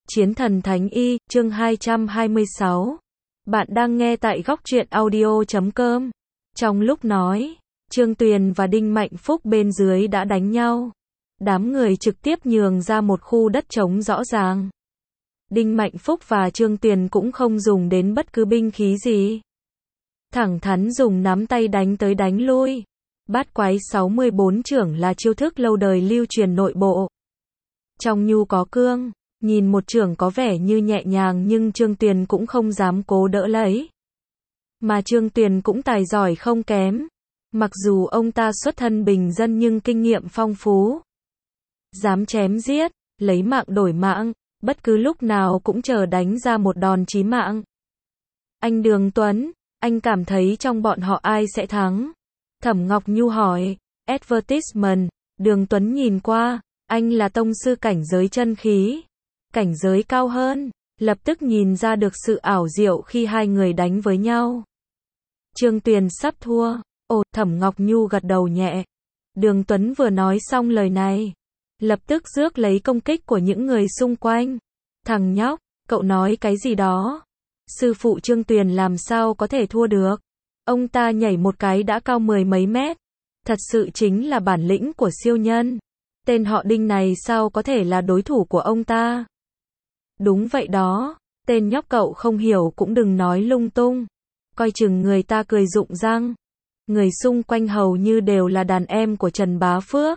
Chiến thần Thánh Y, chương 226. Bạn đang nghe tại góc truyện audio.com. Trong lúc nói, Trương Tuyền và Đinh Mạnh Phúc bên dưới đã đánh nhau. Đám người trực tiếp nhường ra một khu đất trống rõ ràng. Đinh Mạnh Phúc và Trương Tuyền cũng không dùng đến bất cứ binh khí gì. Thẳng thắn dùng nắm tay đánh tới đánh lui. Bát quái 64 chưởng là chiêu thức lâu đời lưu truyền nội bộ. Trong nhu có cương. Nhìn một chưởng có vẻ như nhẹ nhàng nhưng Trương Tuyền cũng không dám cố đỡ lấy. Mà Trương Tuyền cũng tài giỏi không kém. Mặc dù ông ta xuất thân bình dân nhưng kinh nghiệm phong phú. Dám chém giết, lấy mạng đổi mạng, bất cứ lúc nào cũng chờ đánh ra một đòn chí mạng. Anh Đường Tuấn, anh cảm thấy trong bọn họ ai sẽ thắng? Thẩm Ngọc Nhu hỏi. Advertisement, Đường Tuấn nhìn qua, anh là tông sư cảnh giới chân khí. Cảnh giới cao hơn, lập tức nhìn ra được sự ảo diệu khi hai người đánh với nhau. Trương Tuyền sắp thua. Ồ, Thẩm Ngọc Nhu gật đầu nhẹ. Đường Tuấn vừa nói xong lời này, lập tức rước lấy công kích của những người xung quanh. Thằng nhóc, cậu nói cái gì đó? Sư phụ Trương Tuyền làm sao có thể thua được? Ông ta nhảy một cái đã cao 10 mấy mét. Thật sự chính là bản lĩnh của siêu nhân. Tên họ Đinh này sao có thể là đối thủ của ông ta? Đúng vậy đó, tên nhóc cậu không hiểu cũng đừng nói lung tung. Coi chừng người ta cười rụng răng. Người xung quanh hầu như đều là đàn em của Trần Bá Phước.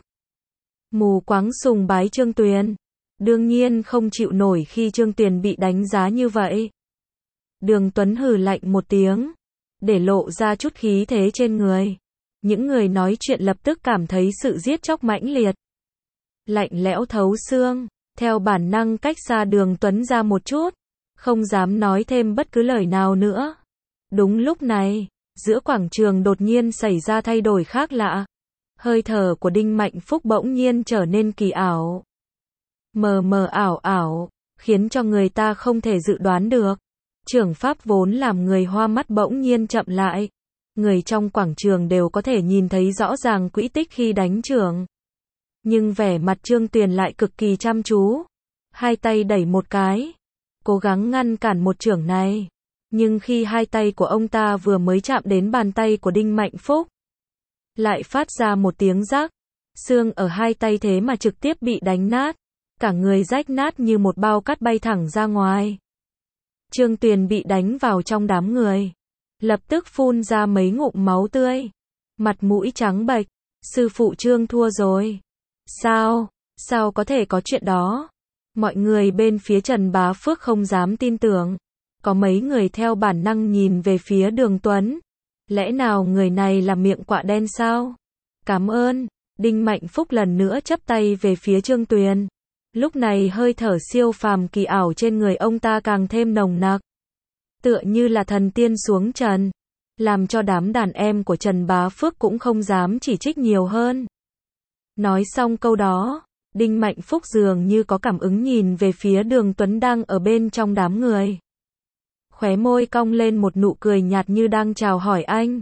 Mù quáng sùng bái Trương Tuyền. Đương nhiên không chịu nổi khi Trương Tuyền bị đánh giá như vậy. Đường Tuấn hừ lạnh một tiếng, để lộ ra chút khí thế trên người. Những người nói chuyện lập tức cảm thấy sự giết chóc mãnh liệt. Lạnh lẽo thấu xương. Theo bản năng cách xa Đường Tuấn ra một chút, không dám nói thêm bất cứ lời nào nữa. Đúng lúc này, giữa quảng trường đột nhiên xảy ra thay đổi khác lạ. Hơi thở của Đinh Mạnh Phúc bỗng nhiên trở nên kỳ ảo. Mờ mờ ảo ảo, khiến cho người ta không thể dự đoán được. Chưởng pháp vốn làm người hoa mắt bỗng nhiên chậm lại. Người trong quảng trường đều có thể nhìn thấy rõ ràng quỹ tích khi đánh chưởng. Nhưng vẻ mặt Trương Tuyền lại cực kỳ chăm chú. Hai tay đẩy một cái, cố gắng ngăn cản một chưởng này. Nhưng khi hai tay của ông ta vừa mới chạm đến bàn tay của Đinh Mạnh Phúc, lại phát ra một tiếng rắc. Xương ở hai tay thế mà trực tiếp bị đánh nát. Cả người rách nát như một bao cát bay thẳng ra ngoài. Trương Tuyền bị đánh vào trong đám người. Lập tức phun ra mấy ngụm máu tươi. Mặt mũi trắng bệch. Sư phụ Trương thua rồi. Sao có thể có chuyện đó? Mọi người bên phía Trần Bá Phước không dám tin tưởng. Có mấy người theo bản năng nhìn về phía Đường Tuấn. Lẽ nào người này là miệng quạ đen sao? Cảm ơn. Đinh Mạnh Phúc lần nữa chắp tay về phía Trương Tuyền. Lúc này hơi thở siêu phàm kỳ ảo trên người ông ta càng thêm nồng nặc. Tựa như là thần tiên xuống trần. Làm cho đám đàn em của Trần Bá Phước cũng không dám chỉ trích nhiều hơn. Nói xong câu đó, Đinh Mạnh Phúc dường như có cảm ứng nhìn về phía Đường Tuấn đang ở bên trong đám người. Khóe môi cong lên một nụ cười nhạt như đang chào hỏi anh.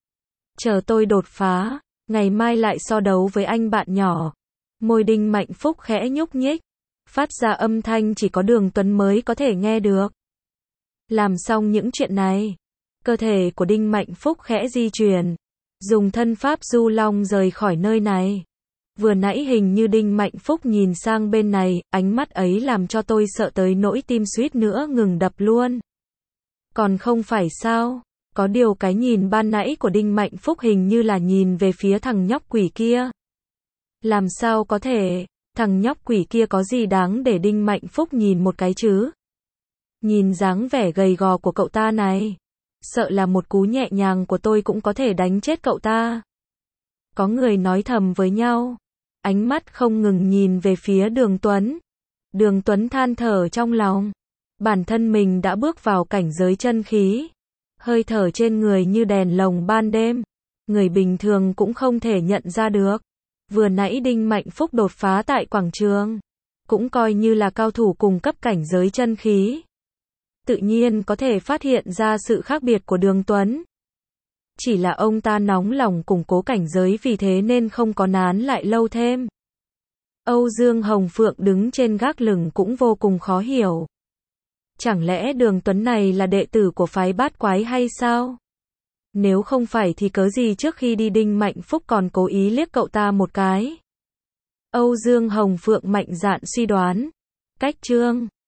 Chờ tôi đột phá, ngày mai lại so đấu với anh bạn nhỏ. Môi Đinh Mạnh Phúc khẽ nhúc nhích, phát ra âm thanh chỉ có Đường Tuấn mới có thể nghe được. Làm xong những chuyện này, cơ thể của Đinh Mạnh Phúc khẽ di chuyển, dùng thân pháp du long rời khỏi nơi này. Vừa nãy hình như Đinh Mạnh Phúc nhìn sang bên này, ánh mắt ấy làm cho tôi sợ tới nỗi tim suýt nữa ngừng đập luôn. Còn không phải sao? Có điều cái nhìn ban nãy của Đinh Mạnh Phúc hình như là nhìn về phía thằng nhóc quỷ kia. Làm sao có thể? Thằng nhóc quỷ kia có gì đáng để Đinh Mạnh Phúc nhìn một cái chứ? Nhìn dáng vẻ gầy gò của cậu ta này, sợ là một cú nhẹ nhàng của tôi cũng có thể đánh chết cậu ta. Có người nói thầm với nhau, ánh mắt không ngừng nhìn về phía Đường Tuấn. Đường Tuấn than thở trong lòng, bản thân mình đã bước vào cảnh giới chân khí, hơi thở trên người như đèn lồng ban đêm, người bình thường cũng không thể nhận ra được. Vừa nãy Đinh Mạnh Phúc đột phá tại quảng trường, cũng coi như là cao thủ cùng cấp cảnh giới chân khí. Tự nhiên có thể phát hiện ra sự khác biệt của Đường Tuấn. Chỉ là ông ta nóng lòng củng cố cảnh giới vì thế nên không có nán lại lâu thêm. Âu Dương Hồng Phượng đứng trên gác lửng cũng vô cùng khó hiểu. Chẳng lẽ Đường Tuấn này là đệ tử của phái bát quái hay sao? Nếu không phải thì cớ gì trước khi đi Đinh Mạnh Phúc còn cố ý liếc cậu ta một cái? Âu Dương Hồng Phượng mạnh dạn suy đoán. Cách chương